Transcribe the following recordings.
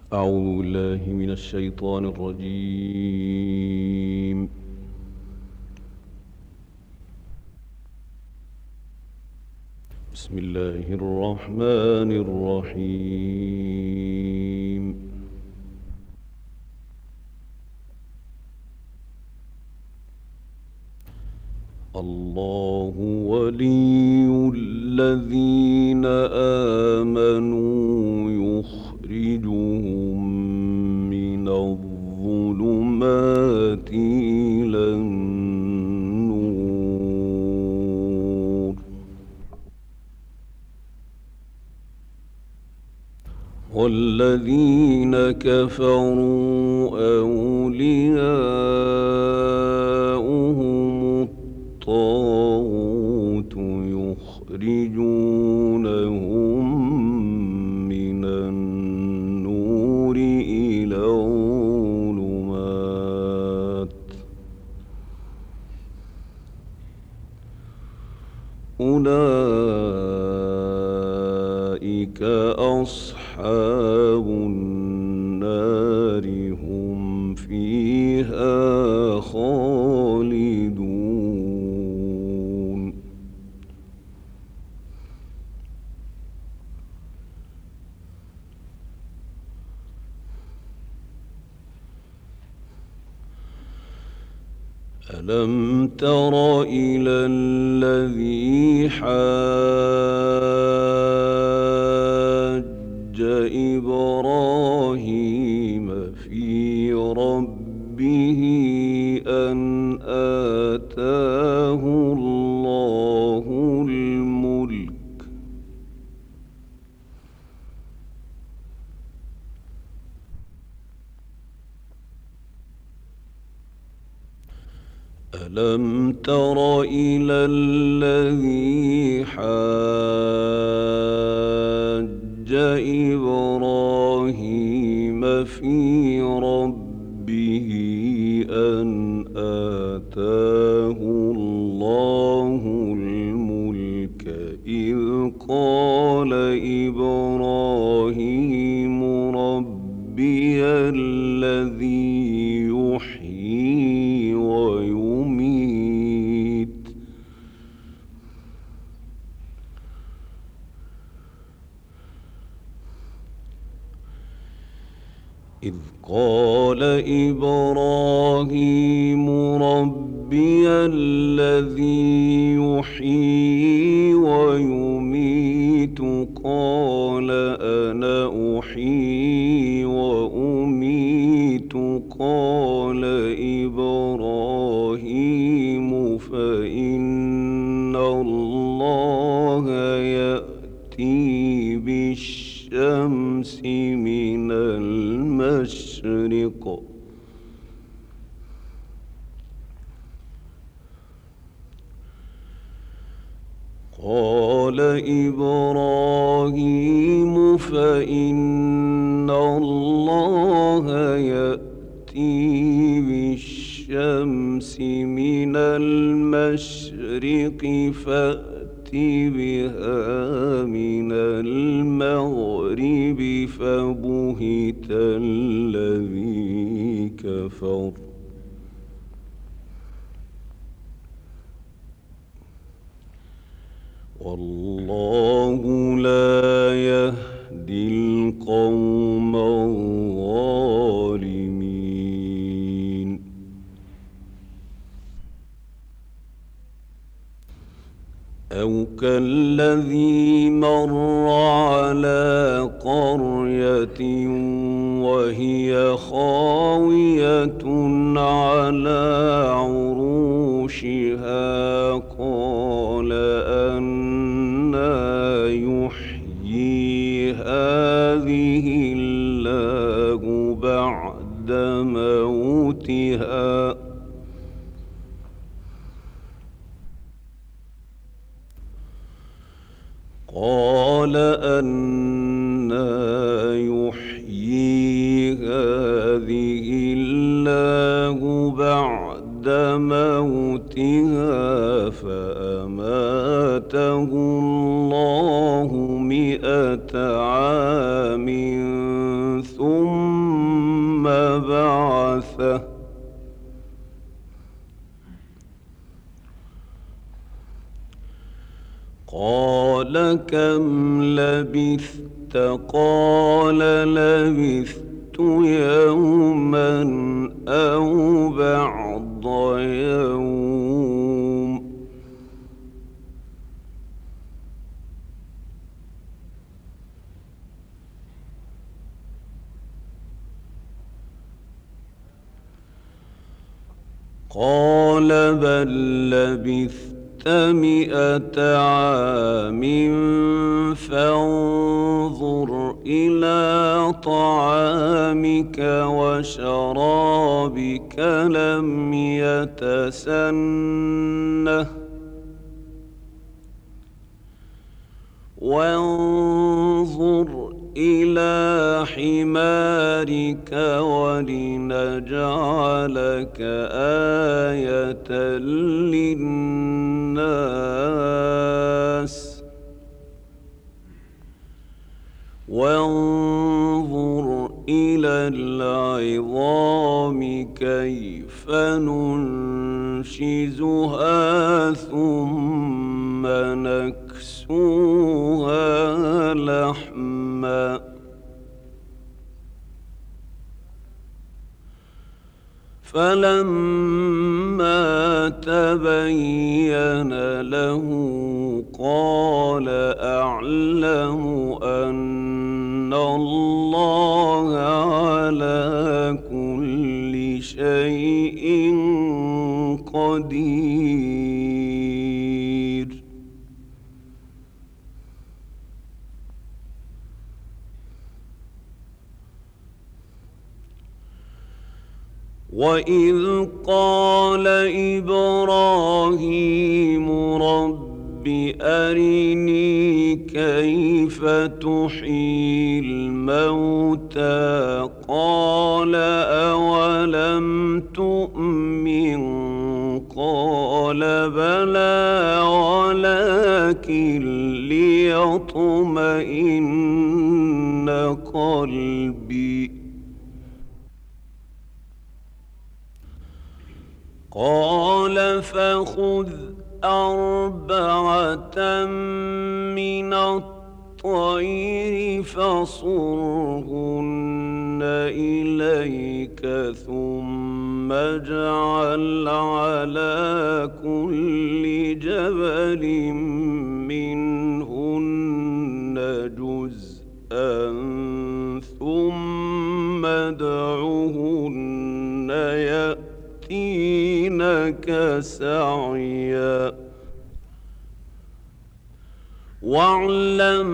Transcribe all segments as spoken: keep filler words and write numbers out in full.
أعوذ بالله من الشيطان الرجيم. بسم الله الرحمن الرحيم. الله ولي الذين آمنوا يخرجهم من الظلمات إلى النور، والذين كفروا أولياؤهم الطاغوت يخرجونهم من النور إلى الظلمات، أولئك أصحاب النار هم فيها خالدون. ألم تر إلى الذي حاج إبراهيم في ربه أن آتاه الله الملك ألم تر إلى الذي حاج إبراهيم في ربه أن آتاه الله الملك إذ قال إبراهيم ربي الذي يحيي ويميت إذ قال إبراهيم ربي الذي يحيي ويميت قال أنا أحيي وأميت قال إبراهيم فإن الله يأتي بالشمس من المشرق قال إبراهيم فإن الله يأتي بالشمس من المشرق فأت بها من المغرب فبهت الذي كفر والله لا يهدي القوم الظالمين. أو كالذي مر على قرية وهي خاوية على عروشها قال أنى يحيي هذه الله بعد موتها قال أنى يحيي هذه الله بعد موتها فأماته الله مئة عام ثم قال كم لبثت قال لبثت يوما أو بعض يوم قال بل لبثت مئة عام فانظر إلى طعامك وشرابك لم يتسنه وانظر إلى حمارك ولنجعلك آية للناس وانظر إلى العظام كيف ننشزها ثم نكسوها لحما فلما تبين له قال أعلم أن الله على كل شيء قدير وإذ قال إبراهيم رب أرني كيف تحيي الموتى قال أولم تؤمن قال بلى ولكن ليطمئن قلبي قال فخذ أربعة من الطير فصرهن إليك ثم اجعل على كل جبل منهن جزءا ثم ادعهن يأتينك سعيا واعلم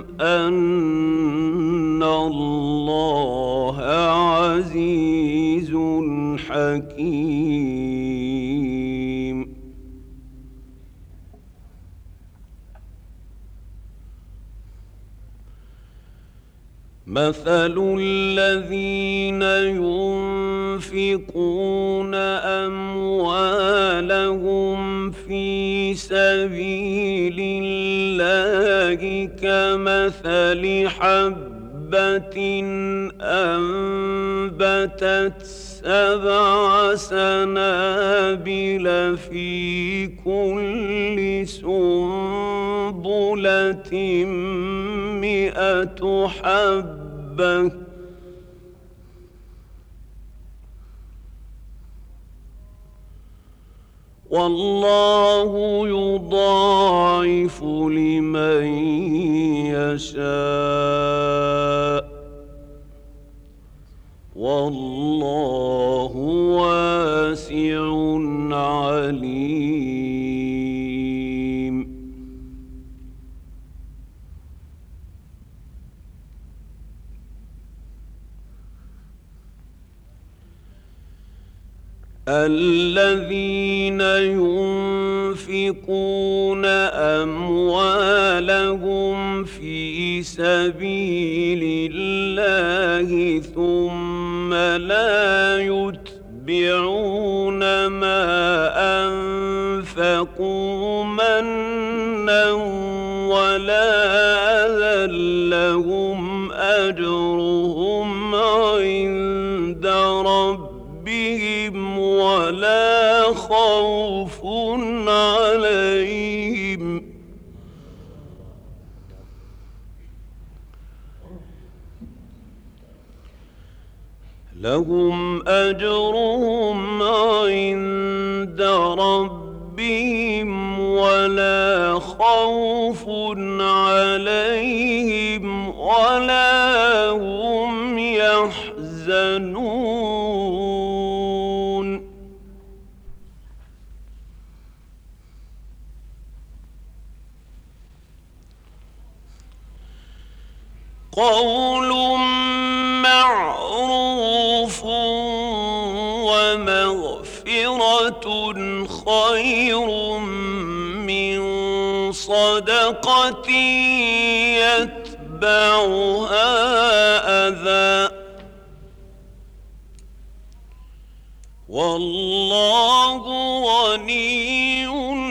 أن الله عزيز حكيم مثل الذين ينفقون أموالهم في سبيل الله كمثل حبة أنبتت سبع سنابل في كل سنبلة مئة حبة والله يضاعف لمن يشاء والله واسع عليم الذين ينفقون أموالهم في سبيل الله ثم لا يتبعون ما أنفقوا منا ولا أذى لهم أجرهم عند ربهم ولا خوف عليهم لهم أجرهم عند ربهم ولا خوف عليهم ولا هم يحزنون قول معروف ومغفرة خير من صدقة يتبعها أذى والله غني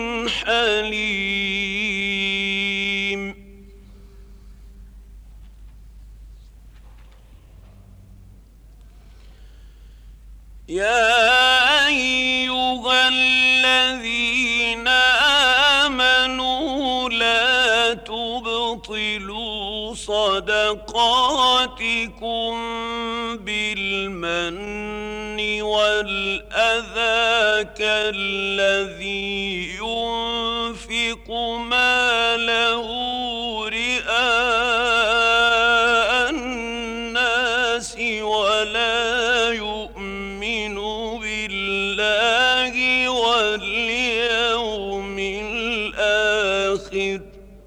حليم. يا أيها الذين آمنوا لا تبطلوا صدقاتكم بالمن والأذى كالذي ينفق ماله رئاء الناس ولا يؤمن بالله واليوم الآخر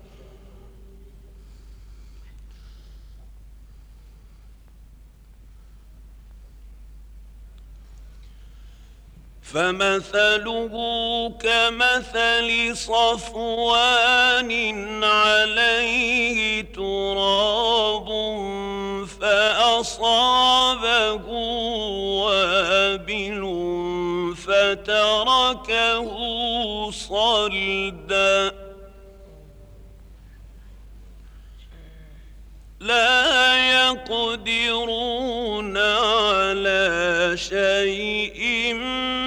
فمثله كمثل صفوان عليه تراب فأصابه وابل فتركه صلدا لا يقدرون على شيء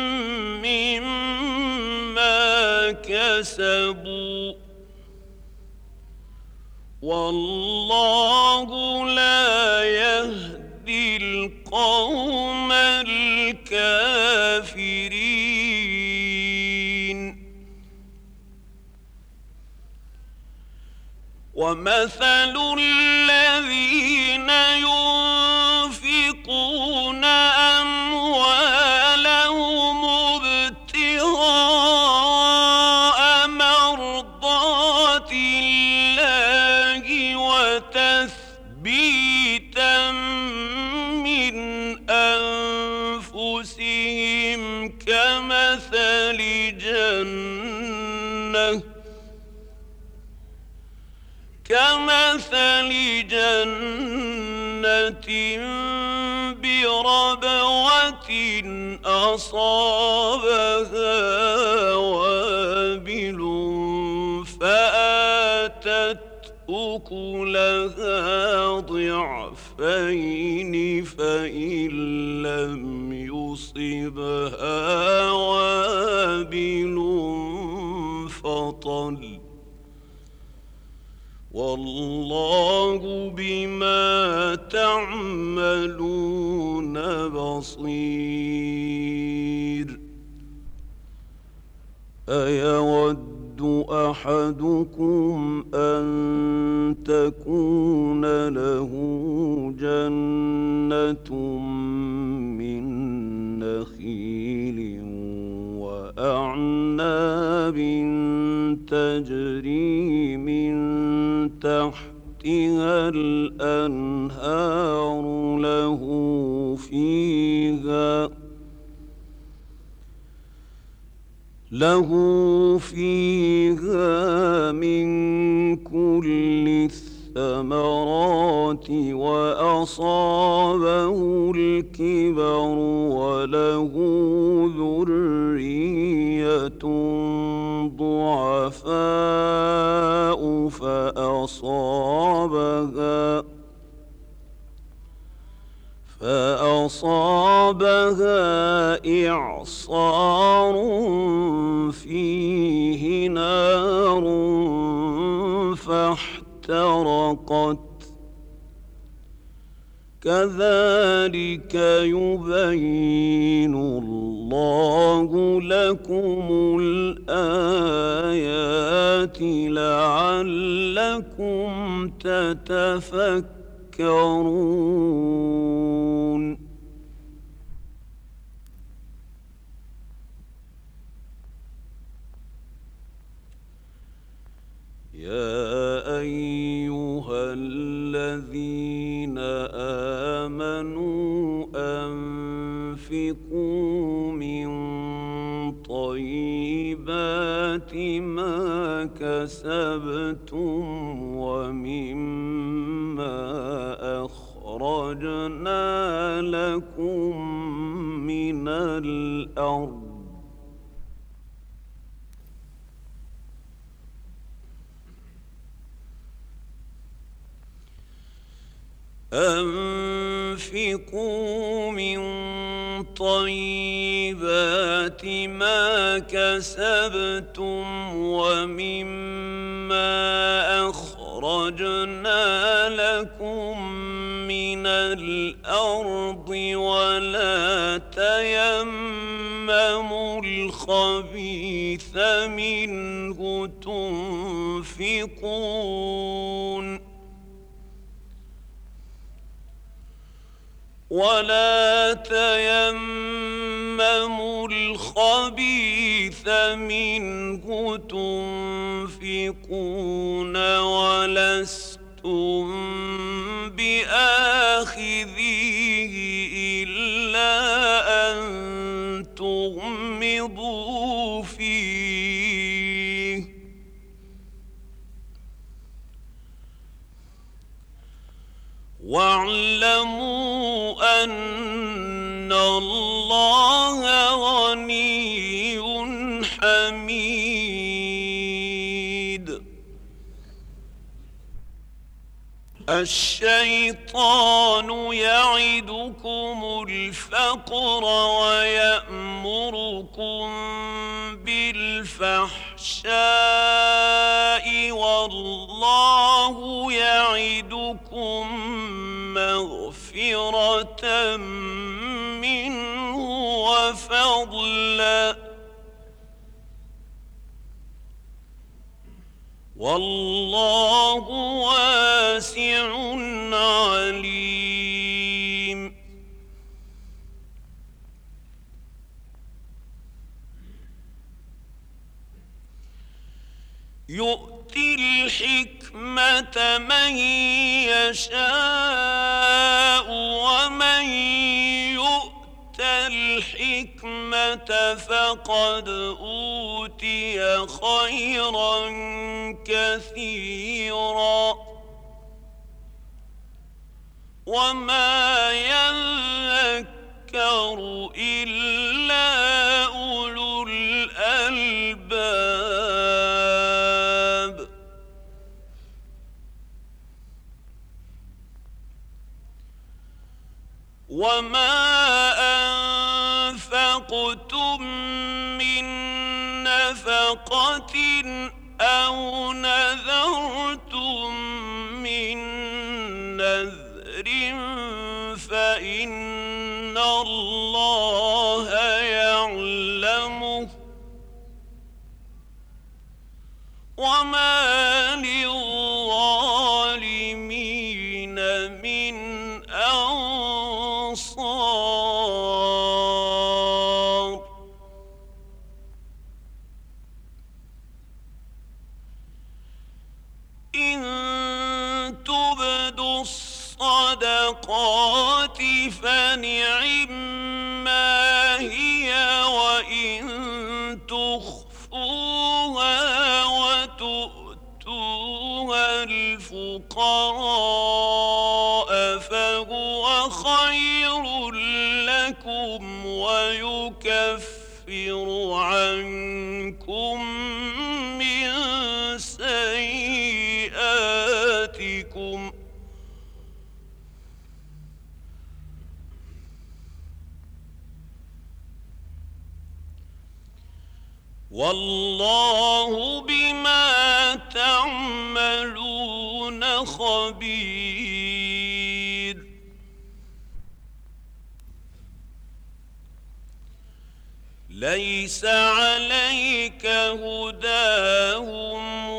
مما كسبوا والله لا يهدي القوم الكافرين. ومثل الذين ينفقون أموالهم ابتغاء مرضات الله وتثبيتا من أنفسهم كمثل جنة كمثل جنة بربوة أصابها وابل فآتت أكلها ضعفين فإن لم يصبها وابل فطل والله بما تعملون بصير. أيود أحدكم أن تكون له جنة من نخيل وأعناب تجري من تحتها الأنهار له فيها له فيها من كل الثمرات وأصابه الكبر وله ذرية ضعفاء فأصابها فأصابها إعصار فيه نار فاحترقت كذلك يبين الله لكم الآيات لعلكم تتفكرون. يا أيها الذين آمنوا أنفقوا من طيبات ما كسبتم ومما أخرجنا لكم من الأرض أنفقوا من طيبات ما كسبتم ومما أخرجنا لكم من الأرض ولا تيمموا الخبيث منه تنفقون ولا تيمموا الخبيث منه تنفقون ولستم بآخذيه إلا أن تغمضوا فيه واعلموا أن الله غني حميد. الشيطان يعدكم الفقر ويأمركم بالفحشاء والله يعدكم مغفرة منه وفضلا والله واسع عليم. يؤتي الحكمة من يشاء ومن يؤت الحكمة فقد أوتي خيرا كثيرا وما يذكر إلا أولو الألباب. وما أنفقتم من نفقة أو نذرتم من نذر فإن الله يعلمه وما للظالمين من أنصار. إن تبدوا الصدقات فنعما هي وإن تخفوها وتؤتوها الفقراء فهو خير لكم ويكفر عنكم من سيئاتكم والله بما تعملون خبير. ليس عليك هداهم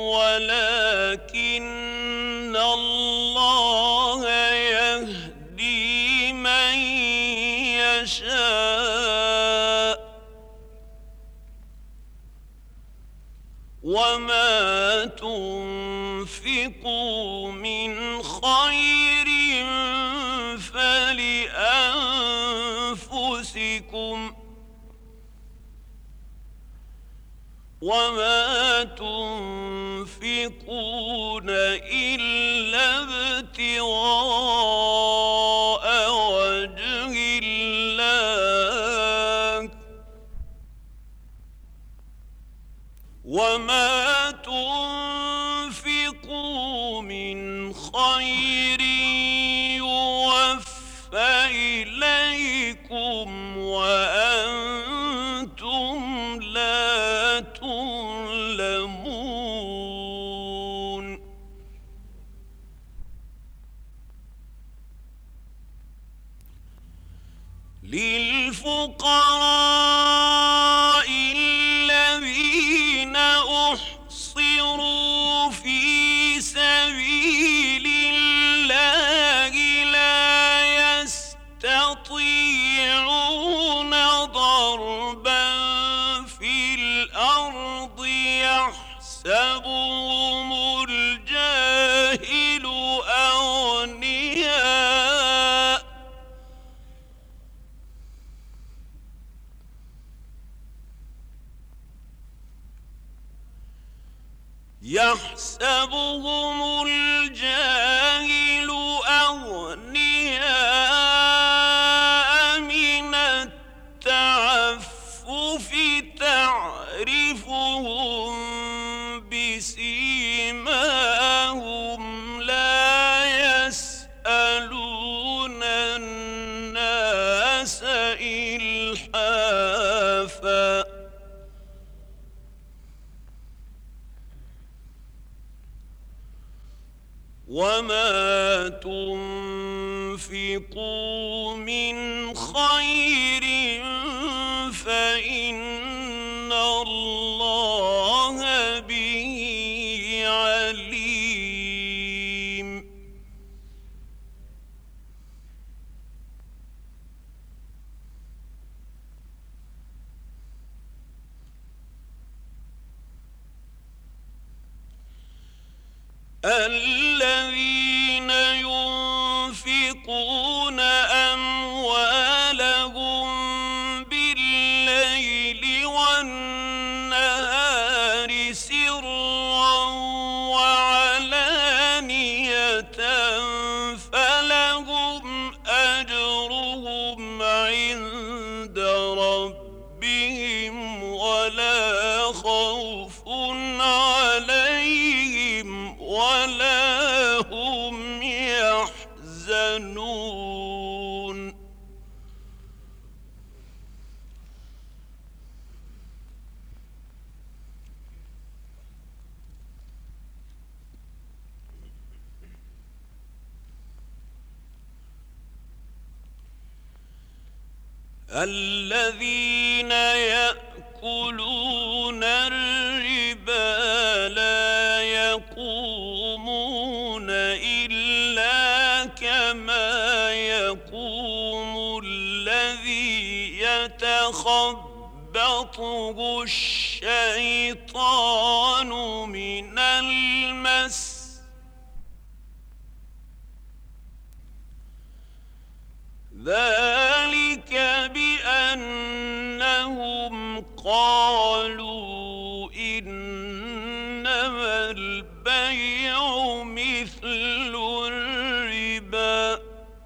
ولكن الله يهدي من يشاء وما تنفقوا من خير فلأنفسكم وما تنفقون إلا ابتغاء وجه الله وما تنفقوا من خير يوفى إليكم وأنتم لا تظلمون للفقراء الذين أحصروا في سبيل الله لا يستطيعون ضربا في الأرض يحسبهم الجاهل أغنياء يحسبهم الجاهل أغنياء من التعفف تعرفهم بسيماهم لا يسألون الناس إلحافا وما تنفقوا من خير فإن الله به عليم الذين ينفقون أموالهم بالليل والنهار سرا وعلانية فلهم أجرهم عند ربهم ولا خوف عليهم ولا هم يحزنون الذين يأكلون الربا لا يقومون إلا كما يقوم الذي يتخبطه الشيطان من المس ذلك بأنهم قالوا إنما البيع مثل الربا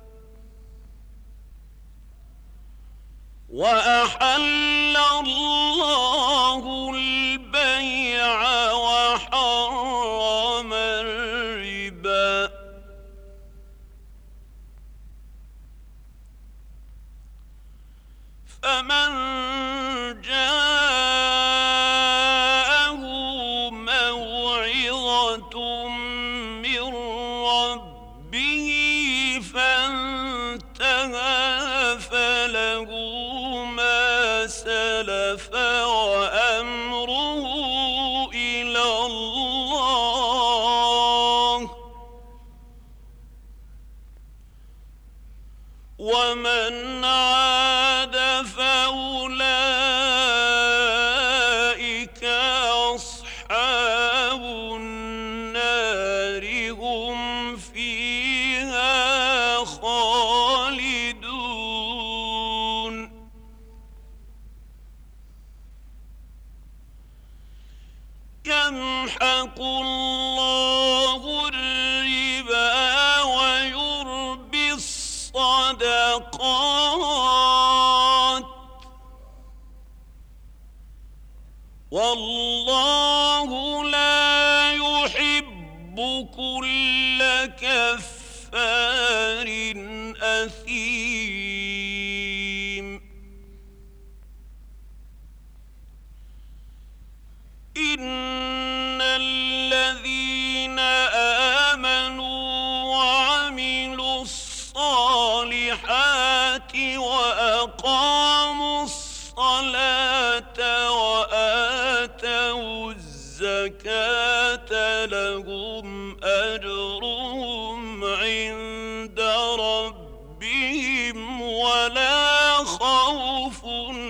وأحل الله البيع وحرم الربا فمن جاءه موعظة من ربه فانتهى فله ما سلف ومن عاد فأولئك أصحاب النار هم فيها خالدون يمحق الله الربا ويربي الصدقات والله لا يحب كل كفار أثيم إن الذين آمنوا وعملوا الصالحات وأقاموا الصلاة وآتوا الزكاة لهم أجرهم عند ربهم ولا خوف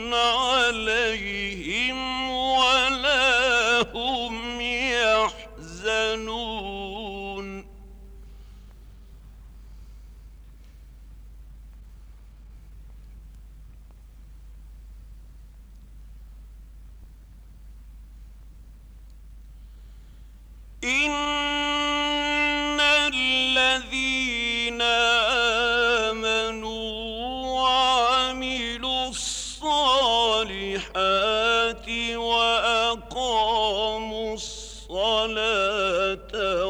عليهم ولا هم يحزنون إن الذين آمنوا وعملوا الصالحات وأقاموا الصلاة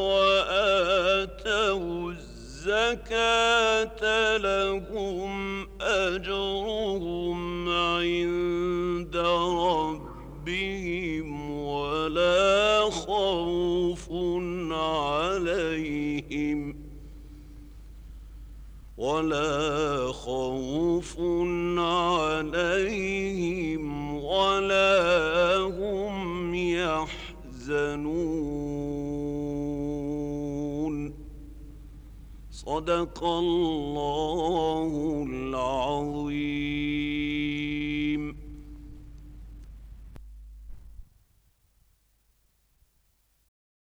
وآتوا الزكاة لهم أجرهم عند ربهم ولا خوف عليهم ولا خوف عليهم ولا هم يحزنون صدق الله